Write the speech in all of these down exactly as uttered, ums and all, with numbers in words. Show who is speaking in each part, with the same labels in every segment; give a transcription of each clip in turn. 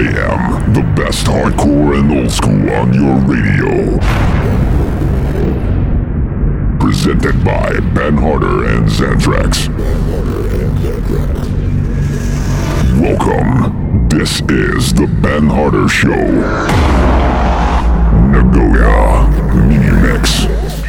Speaker 1: A M, the best hardcore and old school on your radio. Presented by Ben Harder and Xantrax. Welcome. This is the Ben Harder Show. Nagoya Mini Mix.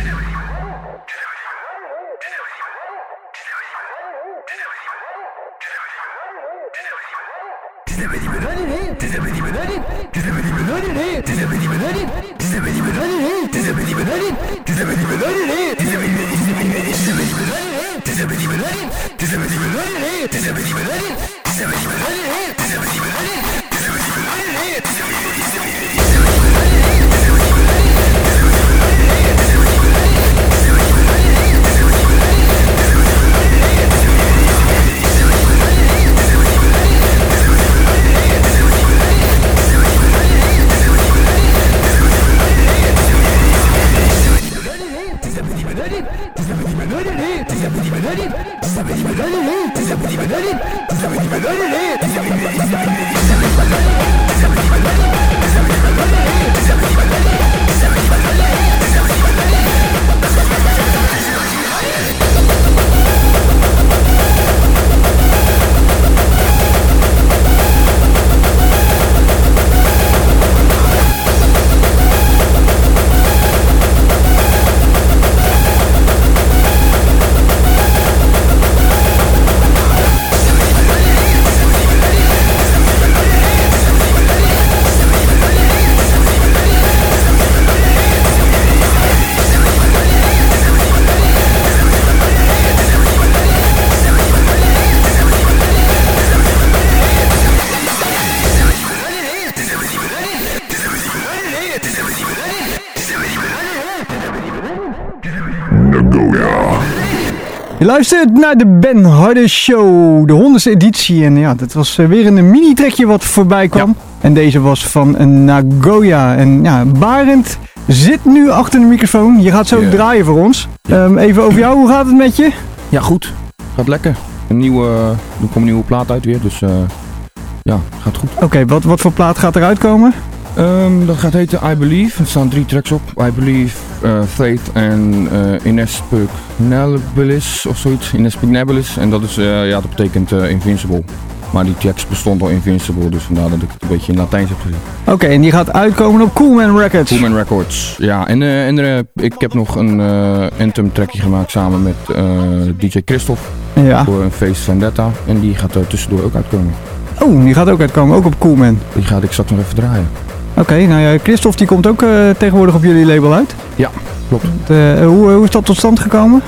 Speaker 2: Je luistert naar de Ben Harder Show, de honderdste editie. En ja, dat was weer een mini-trekje wat voorbij kwam. Ja. En deze was van Nagoya. En ja, Barend zit nu achter de microfoon. Je gaat zo yeah. draaien voor ons. Ja. Um, even over jou, hoe gaat het met je?
Speaker 3: Ja, goed. Gaat lekker. Een nieuwe, er komt een nieuwe plaat uit weer, dus uh, ja, gaat goed.
Speaker 2: Oké, okay, wat, wat voor plaat gaat eruit komen?
Speaker 3: Um, dat gaat heten I Believe. Er staan drie tracks op. I Believe, uh, Faith en uh, Inexpugnabilis of zoiets. Inexpugnabilis. En dat is, uh, ja, dat betekent uh, Invincible. Maar die tekst bestond al Invincible, dus vandaar dat ik het een beetje in Latijns heb gezien.
Speaker 2: Oké, okay, en die gaat uitkomen op Coolman Records.
Speaker 3: Coolman Records, ja. En, uh, en uh, ik heb nog een uh, Anthem trackje gemaakt samen met uh, D J Christophe.
Speaker 2: Ja.
Speaker 3: Voor een Face Vendetta. En die gaat er tussendoor ook uitkomen.
Speaker 2: Oh, die gaat ook uitkomen, ook op Coolman.
Speaker 3: Die gaat ik straks nog even draaien.
Speaker 2: Oké, okay, nou ja, Christophe die komt ook uh, tegenwoordig op jullie label uit.
Speaker 3: Ja, klopt.
Speaker 2: De, uh, hoe, hoe is dat tot stand gekomen?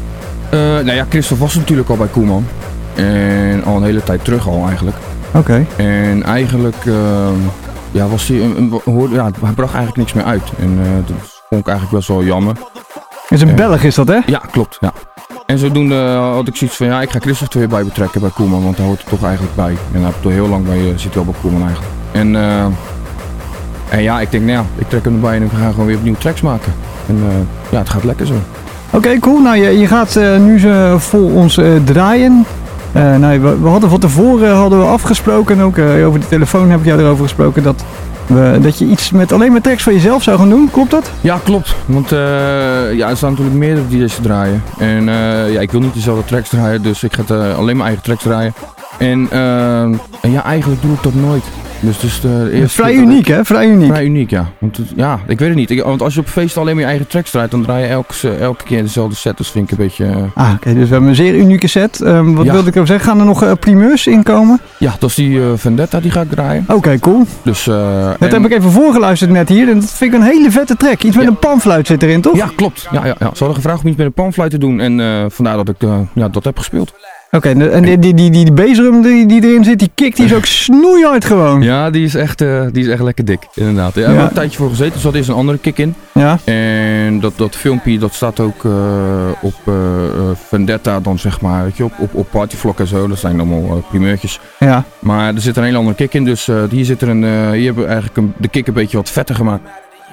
Speaker 3: Uh, nou ja, Christophe was natuurlijk al bij Coolman. En al een hele tijd terug al eigenlijk.
Speaker 2: Oké. Okay.
Speaker 3: En eigenlijk, uh, ja, was hij, een, een, hoorde, ja, hij bracht eigenlijk niks meer uit. En uh, dat vond ik eigenlijk best wel jammer.
Speaker 2: Is een Belg is dat, hè?
Speaker 3: Ja, klopt, ja. En zodoende had ik zoiets van, ja, ik ga Christophe er weer bij betrekken bij Coolman, want hij hoort er toch eigenlijk bij. En hij heeft er heel lang bij, uh, zit wel bij Coolman eigenlijk. En, uh, en ja, ik denk, nou ja, ik trek hem erbij en we gaan gewoon weer opnieuw tracks maken. En uh, ja, het gaat lekker zo.
Speaker 2: Oké, okay, cool. Nou, je, je gaat uh, nu uh, vol ons uh, draaien. Uh, nou, we, we hadden van tevoren hadden we afgesproken, ook uh, over de telefoon heb ik jou erover gesproken, dat, we, dat je iets met alleen maar tracks van jezelf zou gaan doen. Klopt dat?
Speaker 3: Ja, klopt. Want uh, ja, er staan natuurlijk meerdere D J's te draaien. En uh, ja, ik wil niet dezelfde tracks draaien, dus ik ga uh, alleen mijn eigen tracks draaien. En, uh, en ja, eigenlijk doe ik dat nooit. Dus, dus de eerste
Speaker 2: vrij uniek, hè? Vrij uniek.
Speaker 3: Vrij uniek, ja. Want, ja, ik weet het niet. Ik, want als je op feesten alleen maar je eigen tracks draait, dan draai je elke, elke keer dezelfde set. Dus vind ik een beetje... Uh...
Speaker 2: Ah, oké. Okay, dus we hebben een zeer unieke set. Um, wat ja. wilde ik even zeggen? Gaan er nog uh, primeurs inkomen?
Speaker 3: Ja, dat is die uh, Vendetta, die ga ik draaien.
Speaker 2: Oké, okay, cool.
Speaker 3: Dus, uh,
Speaker 2: dat
Speaker 3: en...
Speaker 2: heb ik even voorgeluisterd net hier. En dat vind ik een hele vette track. Iets met ja. een panfluit zit erin, toch?
Speaker 3: Ja, klopt. Ja, ja, ja. Ze hadden gevraagd om iets met een panfluit te doen. En uh, vandaar dat ik uh, ja, dat heb gespeeld.
Speaker 2: Oké, okay, en die, die, die, die bassdrum die, die erin zit, die kick, die is ook snoeihard gewoon.
Speaker 3: Ja, die is echt, uh, die is echt lekker dik, inderdaad. Ja, ja. Ik heb er een tijdje voor gezeten, dus dat is een andere kick in.
Speaker 2: Ja.
Speaker 3: En dat, dat filmpje, dat staat ook uh, op uh, Vendetta dan, zeg maar, weet je, op, op, op Partyvlog en zo. Dat zijn allemaal uh, primeurtjes.
Speaker 2: Ja.
Speaker 3: Maar er zit een hele andere kick in, dus uh, hier zit er een, uh, hier hebben we eigenlijk een, de kick een beetje wat vetter gemaakt.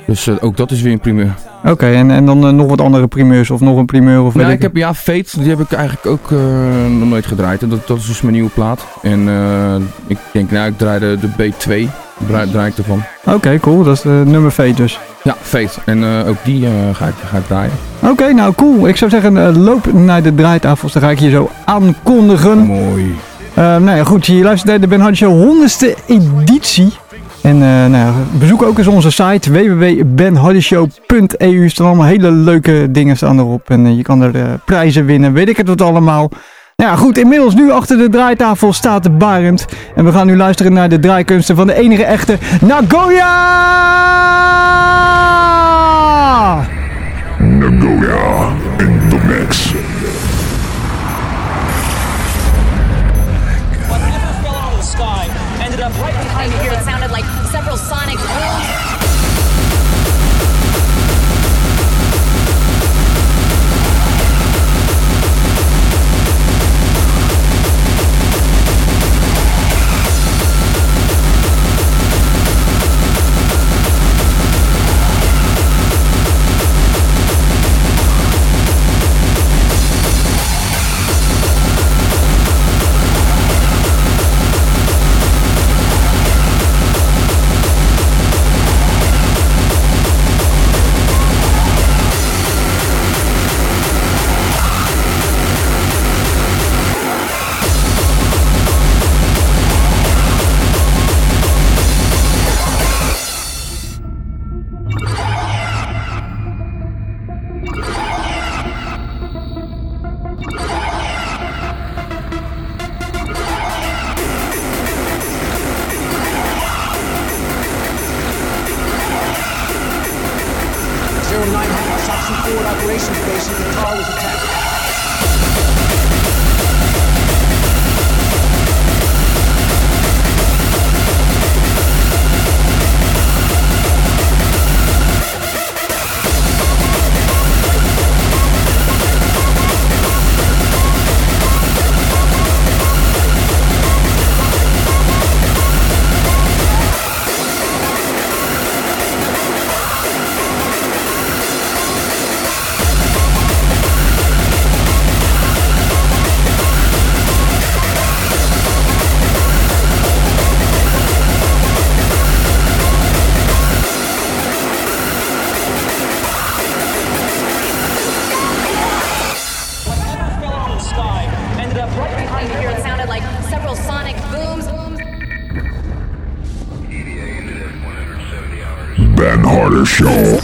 Speaker 3: Dus uh, ook dat is weer een primeur.
Speaker 2: Oké, okay, en, en dan uh, nog wat andere primeurs of nog een primeur? Of
Speaker 3: nou,
Speaker 2: weet
Speaker 3: ik heb, ja, Fate, die heb ik eigenlijk ook uh, nog nooit gedraaid. En dat, dat is dus mijn nieuwe plaat. En uh, ik denk, nou, ik draai de, de B twee, draai, draai ik ervan.
Speaker 2: Oké, okay, cool. Dat is de nummer Fate dus.
Speaker 3: Ja, Fate. En uh, ook die uh, ga, ik, ga ik draaien.
Speaker 2: Oké, okay, nou cool. Ik zou zeggen, uh, loop naar de draaitafels. Dan ga ik je zo aankondigen.
Speaker 3: Mooi.
Speaker 2: Uh, nou ja, goed. Je luistert naar de Ben Hardy Show honderdste editie. En uh, nou ja, bezoek ook eens onze site w w w punt ben hardy show punt e u. Er staan allemaal hele leuke dingen staan erop. En uh, je kan er uh, prijzen winnen. Weet ik het wat allemaal. Nou ja, goed. Inmiddels nu achter de draaitafel staat de Barend. En we gaan nu luisteren naar de draaikunsten van de enige echte Nagoya!
Speaker 1: Nagoya in the mix.
Speaker 4: It sounded like several sonic booms.
Speaker 1: Ben Hardy Show.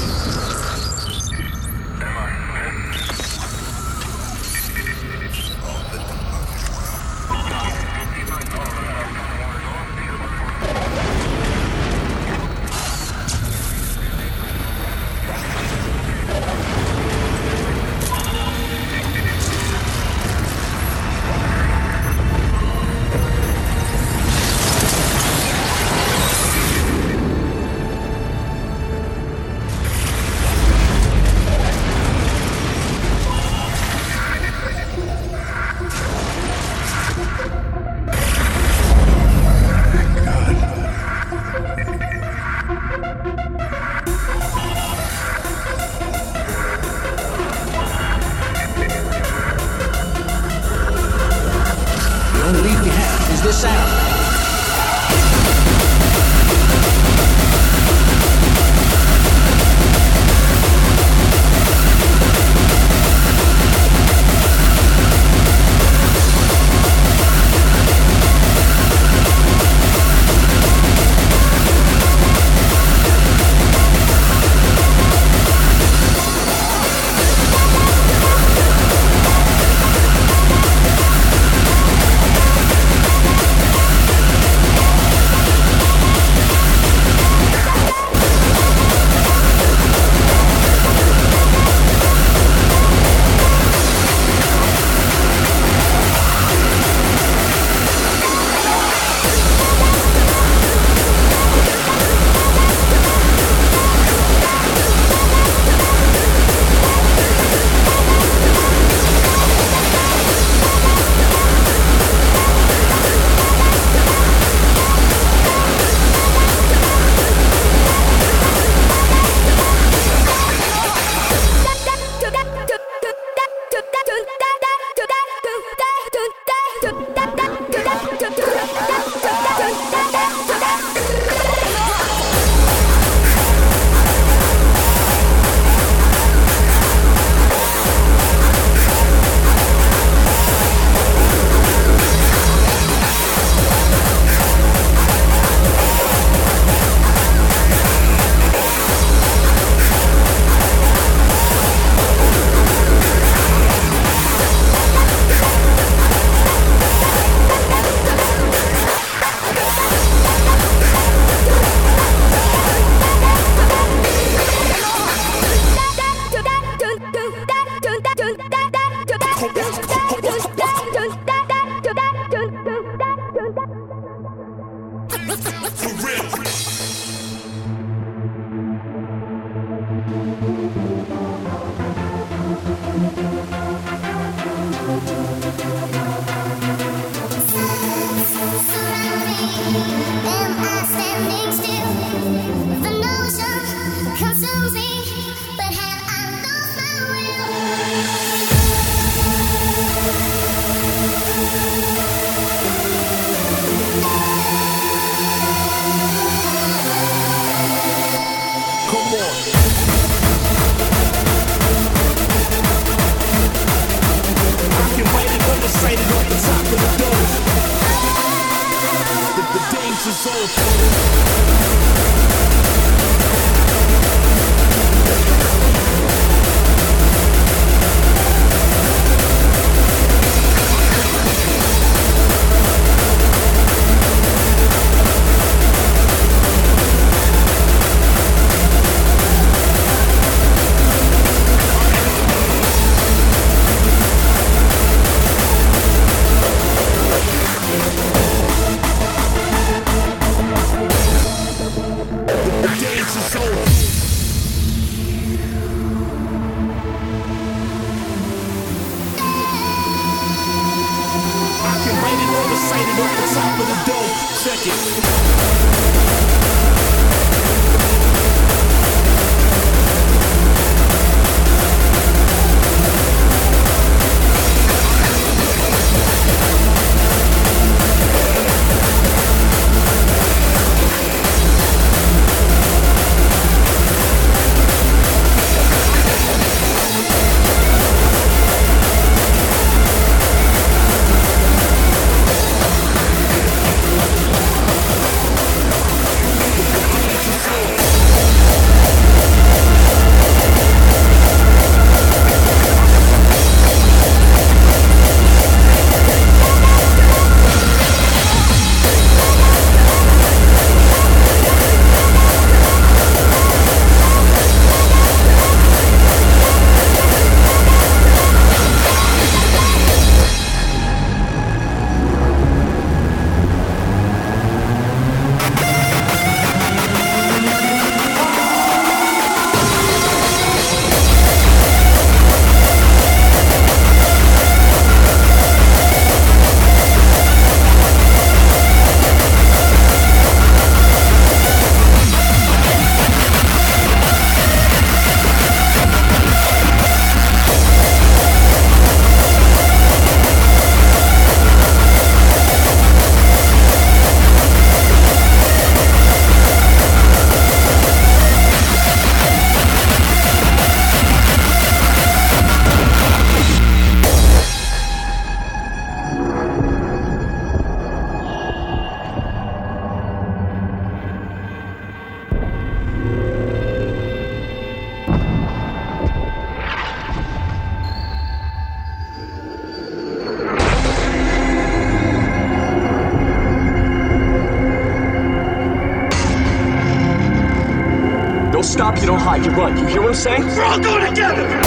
Speaker 5: stop, you don't hide, you run. You hear what I'm saying? We're all going together!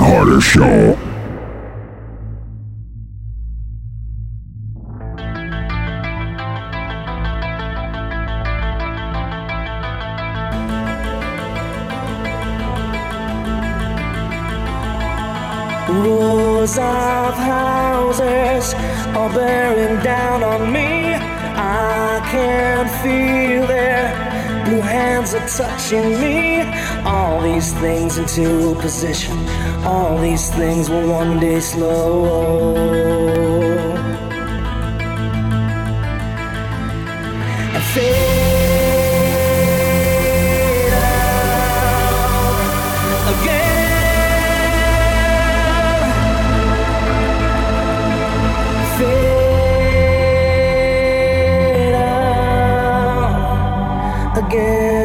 Speaker 1: Harder Show.
Speaker 6: Rows of houses are bearing down on me. I can feel their blue hands are touching me. All these things into position. All these things will one day slow. And fade out again. Fade out again.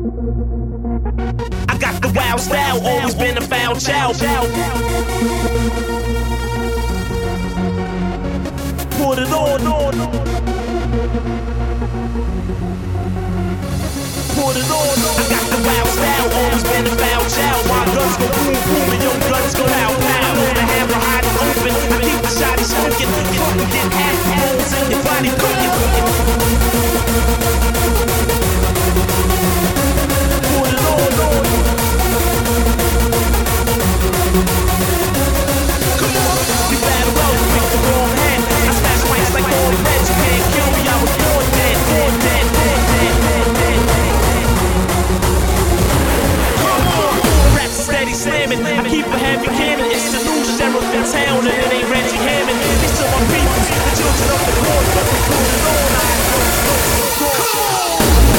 Speaker 6: I got the wild style, always been a foul child. Put it on, on. Put it on, I got the wild style, always been a foul child. My guns go boom, boom, and your guns go pow, pow. The hammer hide open, I keep the shotty smoking. Get half holes in your body cooking. Put it on, on. Come on, you better roll, pick the wrong hand. I smash mics like all the reds, you can't kill me, I was born dead, born dead, dead, dead, dead, dead, dead. Steady slamming, I keep a heavy cannon. It's the new sheriff in town, and it ain't Reggie Hammond. These are my people, the children of the court. But we put it on, I go, go, go, go.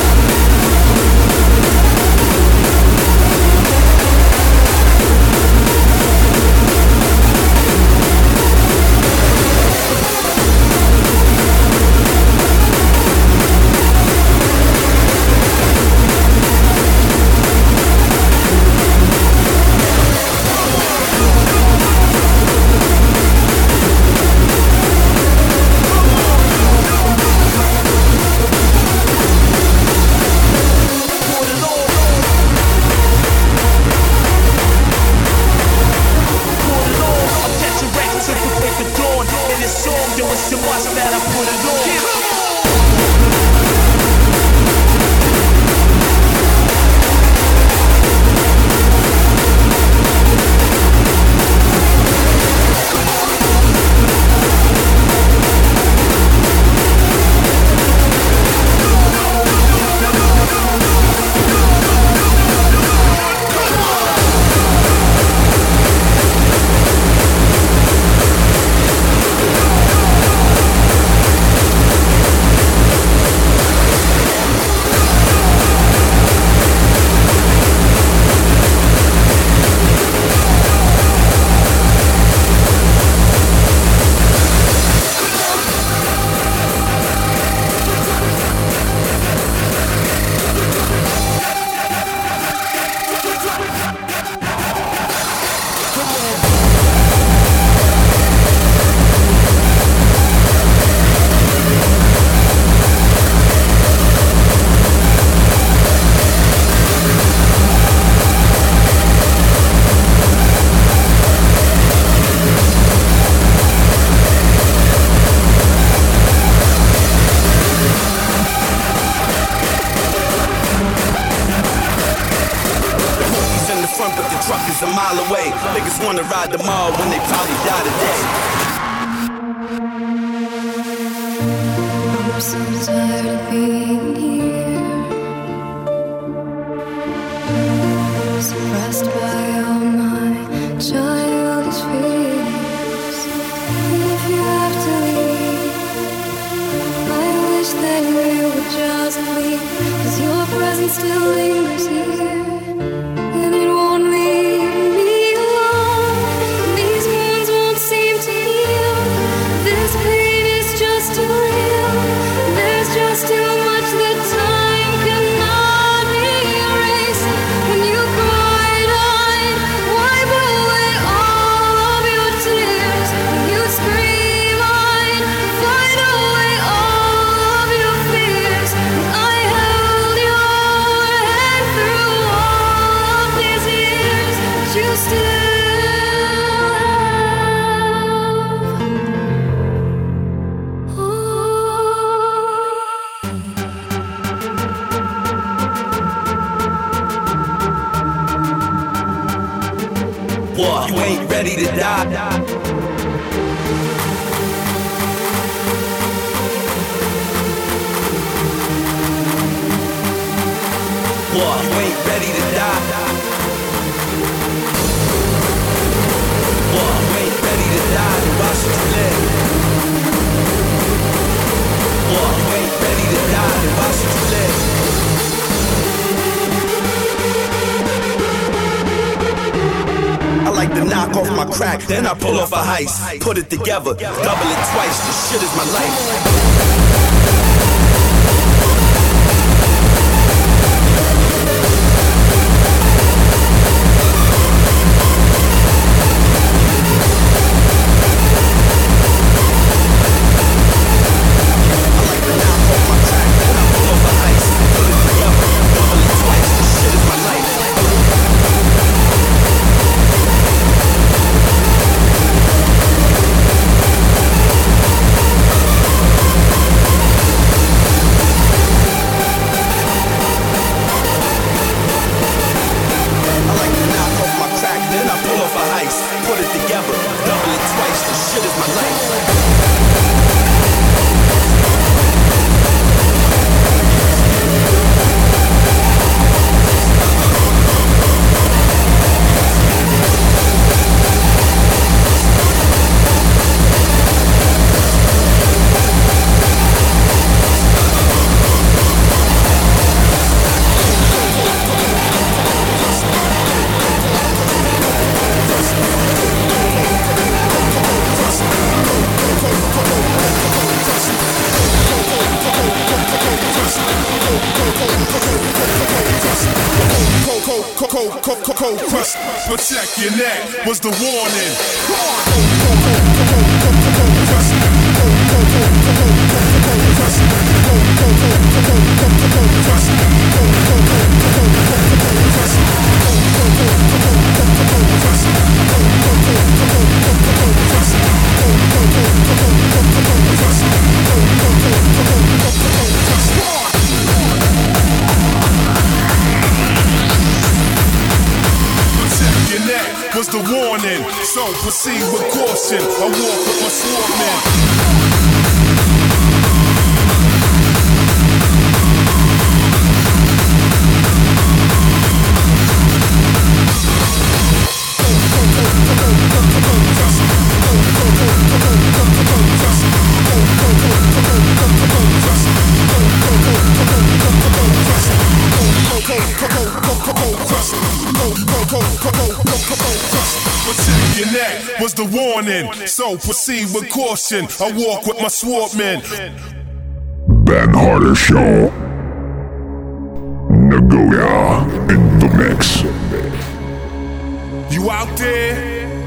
Speaker 7: Wanna ride the mall when they probably die today.
Speaker 8: I'm so tired of being here, suppressed by all my childish fears. If you have to leave, I wish that you would just leave, 'cause your presence still lingers here, and it won't leave me. Too much that time cannot erase. When you cried, I'd wipe away all of your tears. When you scream, I'd fight away all of your fears. I held your hand through all of these years, but you still
Speaker 7: You ain't ready to die. What? You ain't ready to die. What? You ain't ready to die. Then why should you live? What? You ain't ready to die. Then why should you live? I like to knock off my crack, then I pull off a heist. Put it together, double it twice. This shit is my life.
Speaker 9: cold, cold, cold crust. Protect your neck was the warning. Your neck was the warning, so proceed with caution. I walk with my swordman. Protect your neck was the warning, so proceed with caution. I walk with my swordman.
Speaker 1: Ben Harder Show. Nagoya in the mix.
Speaker 9: You out there?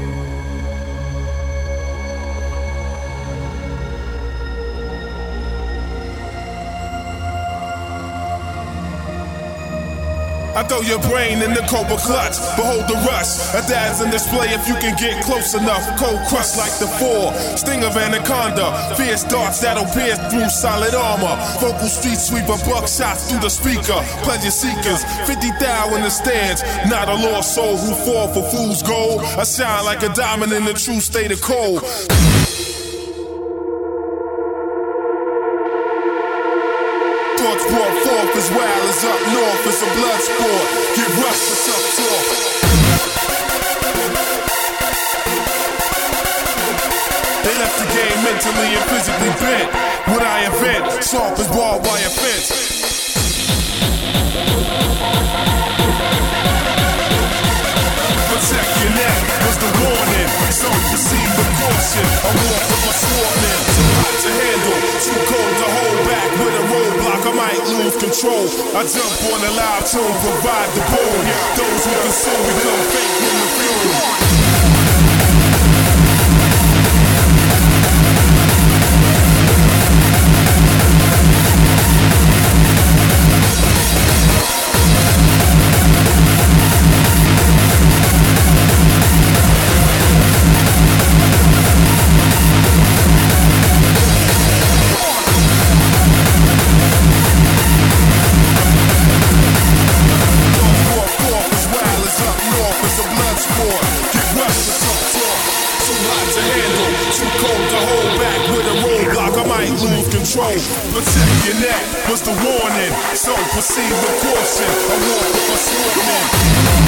Speaker 9: I throw your brain in the cobra clutch. Behold the rush. A dad's in display if you can get close enough. Cold crush like the four. Sting of anaconda. Fierce darts that'll pierce through solid armor. Vocal street sweeper. Buckshots through the speaker. Pleasure seekers. fifty thou in the stands. Not a lost soul who fall for fool's gold. I shine like a diamond in the true state of cold. Thoughts brought forth as well as up north. It's a blood sport. Get rushed for tough talk. They left the game mentally and physically bent. What I invent, sharp as barbed wire fence. Protect your neck was the warning. So proceed with caution. I walk with my swordman. Too hot to handle, too cold to hold back. With a roadblock, I might lose control. I jump on a loud tune, provide the boom. Those who consume become fake in the fume. Protect your neck was the warning, so proceed with caution. I walk with my swordman.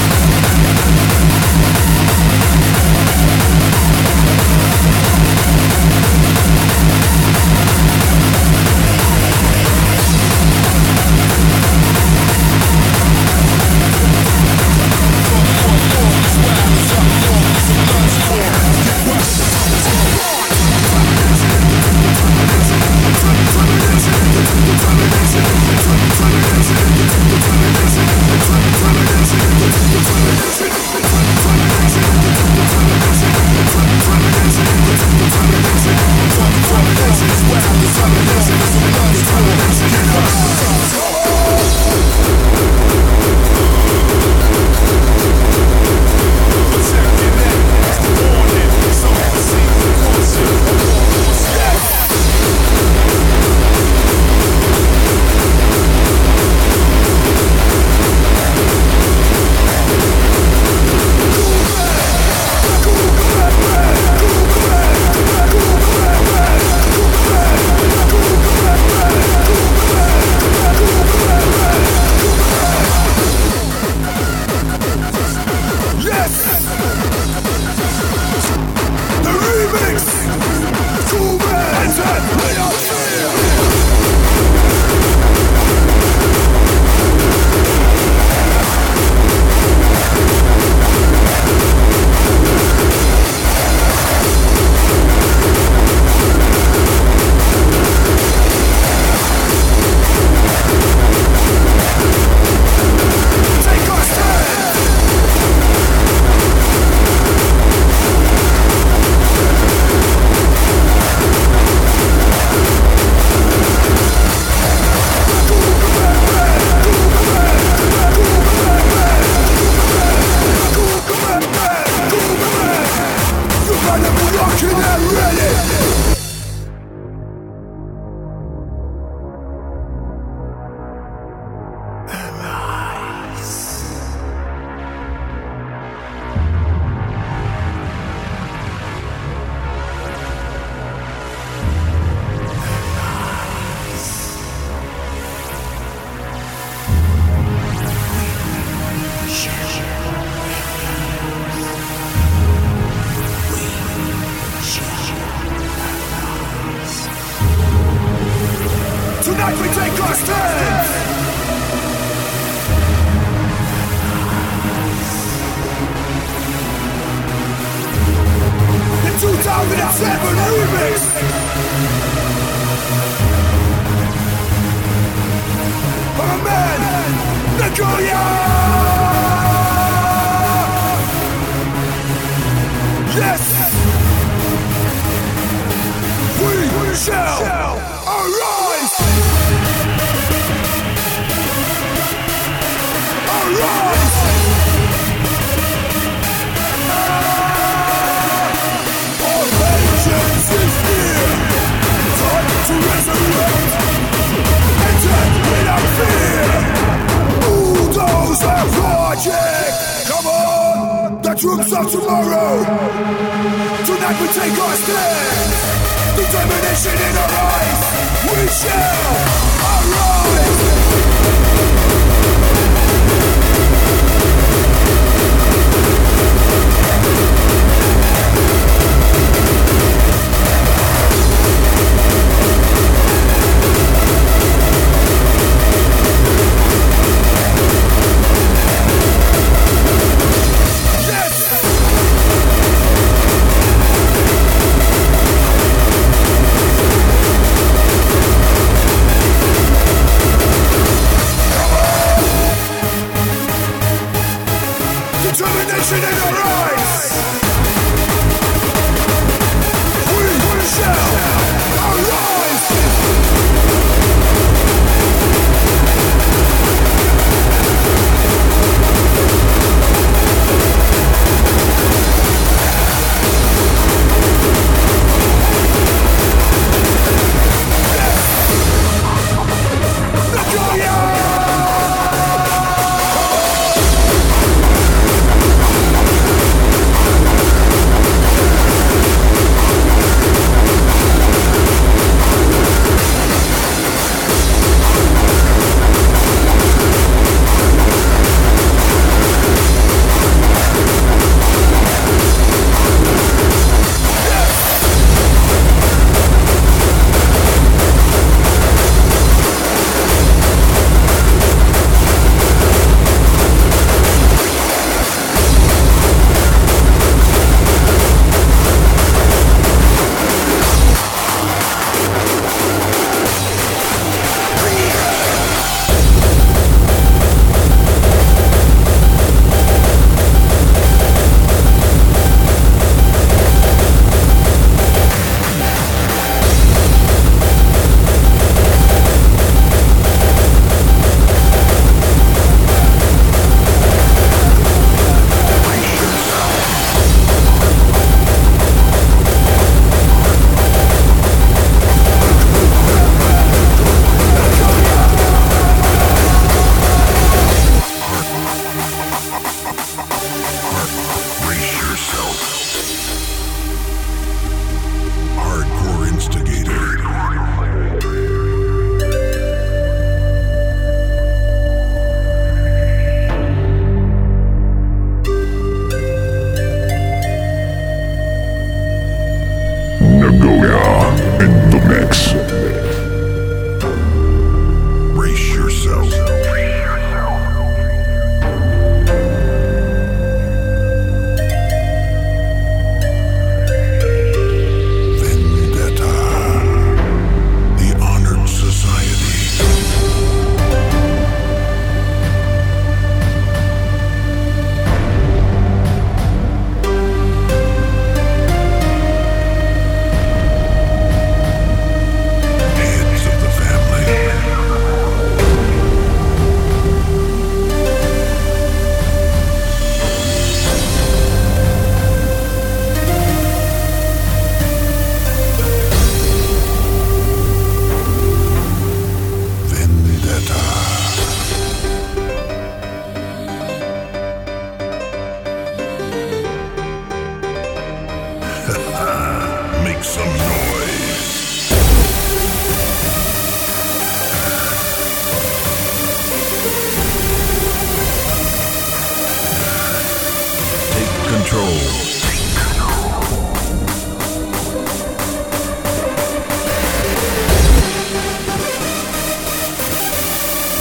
Speaker 1: We'll be right back.
Speaker 10: our strength. The two thousand seven remix. Oh man, Nagoya! Yes! We shall arise! Arise! Our vengeance is near! Time to resurrect! Attack without fear! Bulldozer project! Come on! The troops of tomorrow! Tonight we take our stand! Determination in our eyes! We shall arise!
Speaker 8: Yes!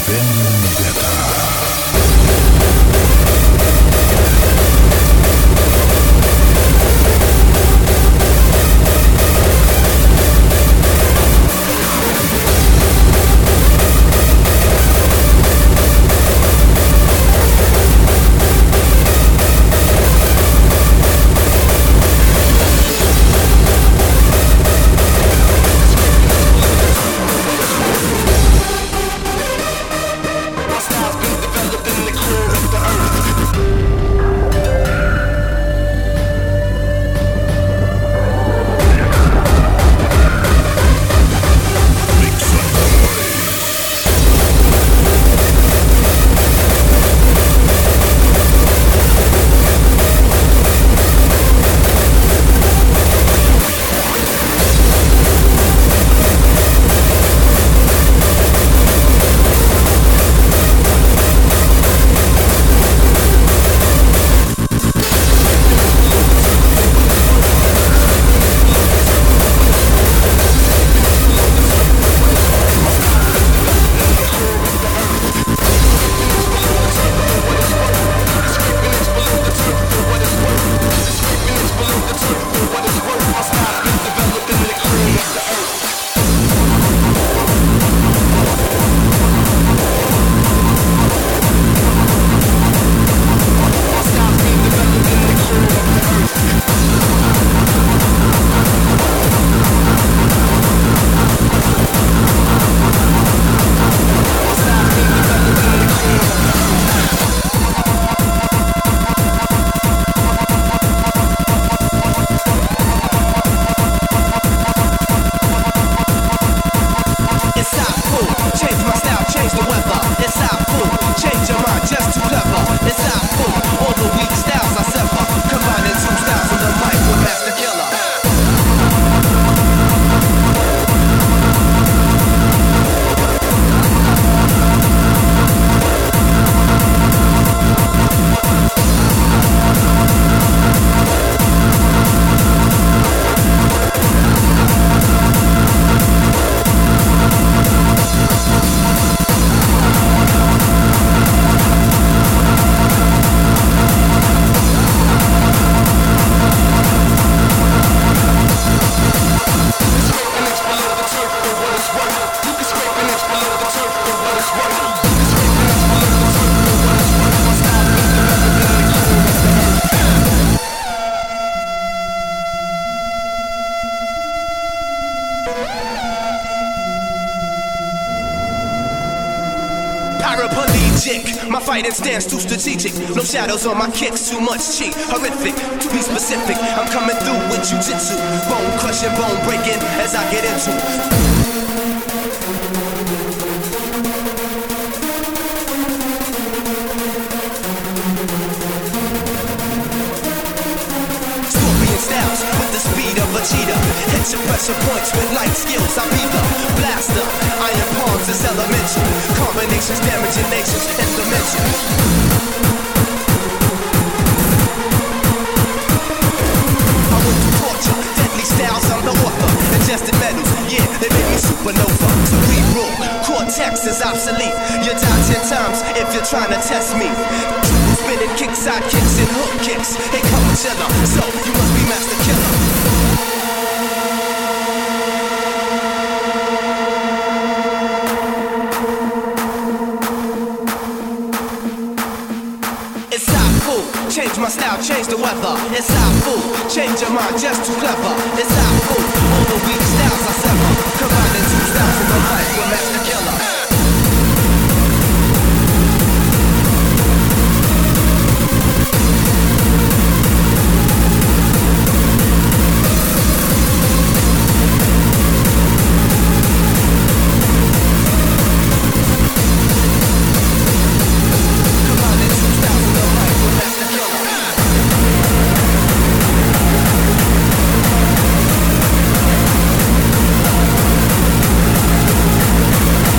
Speaker 11: Paraplegic, my fighting stance too strategic. No shadows on my kicks, too much cheat. Horrific, to be specific. I'm coming through with jujitsu. Bone crushing, bone breaking as I get into. Styles with the speed of a cheetah. Hit your pressure points with light skills. I be the blaster. Iron palms is elemental. Combinations damaging nations and dimensions. I went to torture, deadly styles. I'm the author. Ingested metals, yeah, they make me supernova. Cerebral cortex is obsolete. You die ten times if you're trying to test me. Spinning kick side kicks and hook kicks. Hey, come chiller, so you must be master killer. It's hot cool, change my style, change the weather. It's hot cool, change your mind, just too clever. It's hot cool, all the weak styles I sever. Combining two styles in the life with master killer.
Speaker 10: We'll be right back.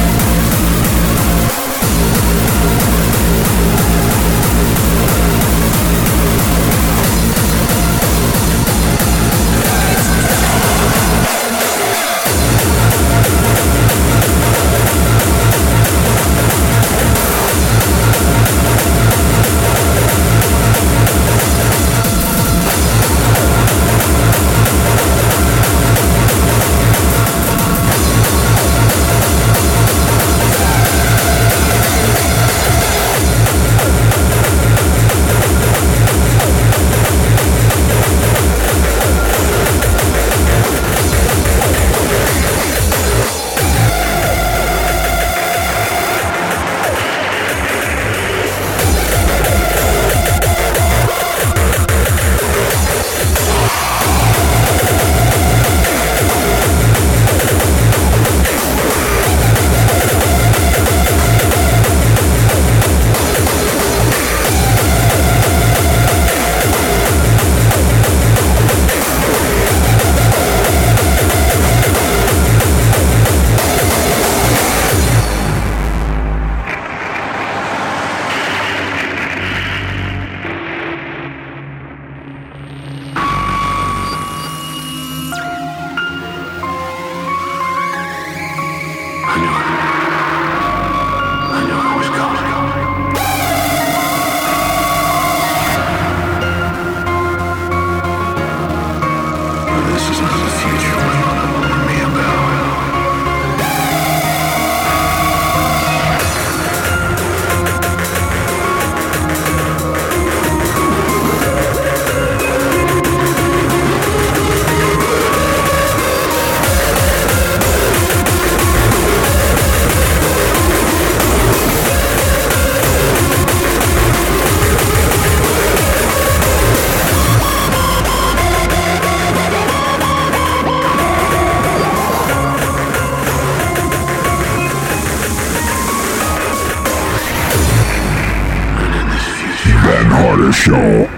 Speaker 1: Show.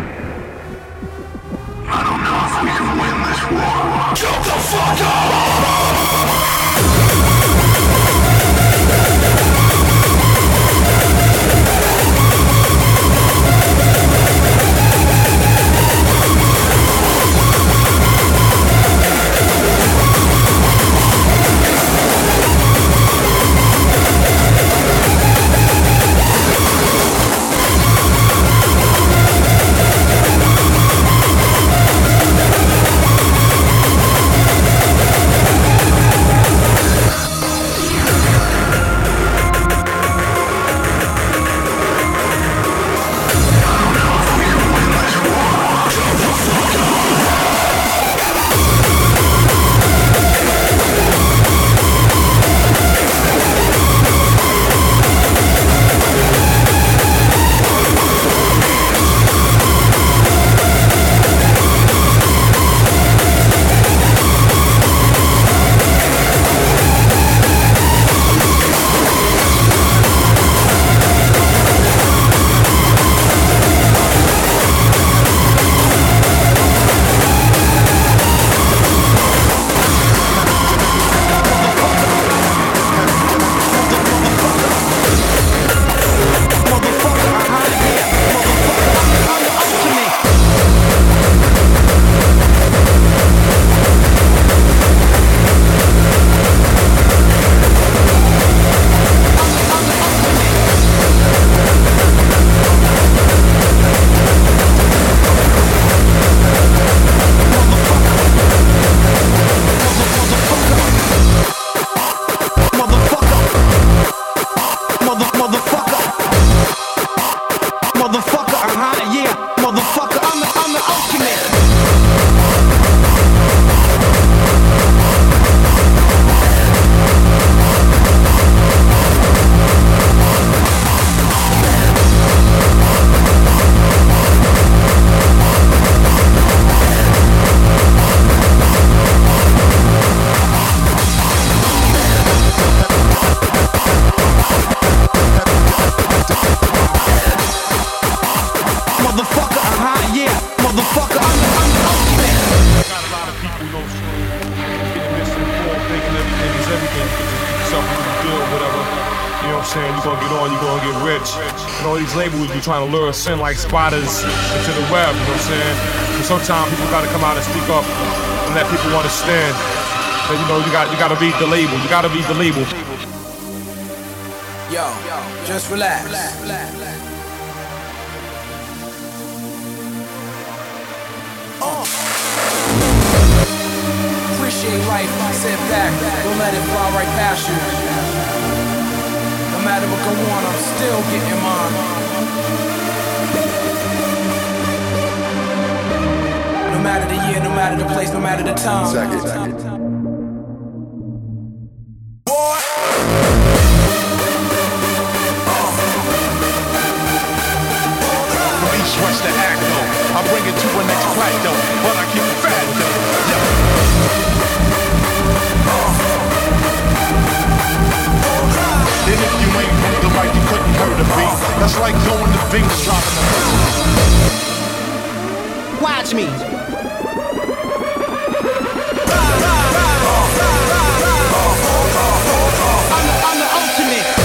Speaker 10: I don't know if we can win this war. Shut the fuck up!
Speaker 9: saying? You're gonna get on, you're gonna get rich. And all these labels be trying to lure us in like spiders into the web, you know what I'm saying? So sometimes people gotta come out and speak up and let people understand that, you know, you got you gotta beat the label, you gotta beat the label.
Speaker 12: Yo, just relax. Uh. Appreciate life, sit back, don't let it fly right past you. No matter what go on, I'm still getting mine. No matter the year, no matter the place, no matter the time. Second, second.
Speaker 10: West to act though, I bring it to a next plateau, but I keep it fat though. Yeah. And if you ain't moved the right, you couldn't hurt a beat. That's like going to Venus dropping the
Speaker 11: Watch me. I'm the, I'm the ultimate.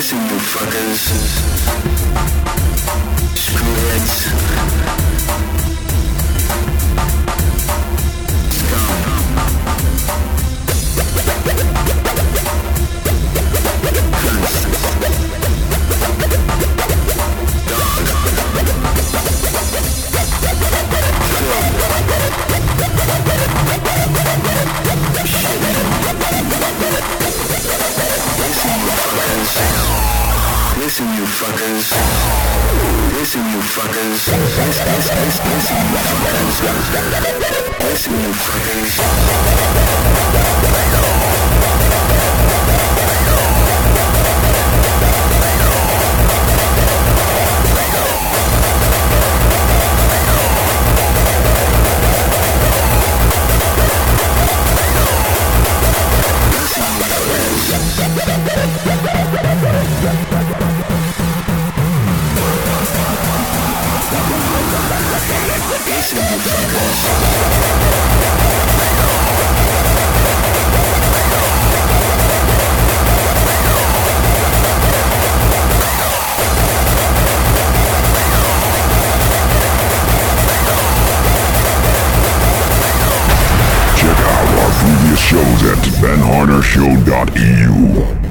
Speaker 13: Listen, you fuckers. Screwheads. Listen, you fuckers. Listen, you fuckers. Listen, listen, listen, listen, you fuckers. Listen, you fuckers.
Speaker 1: Check out our previous shows at ben harder show dot e u.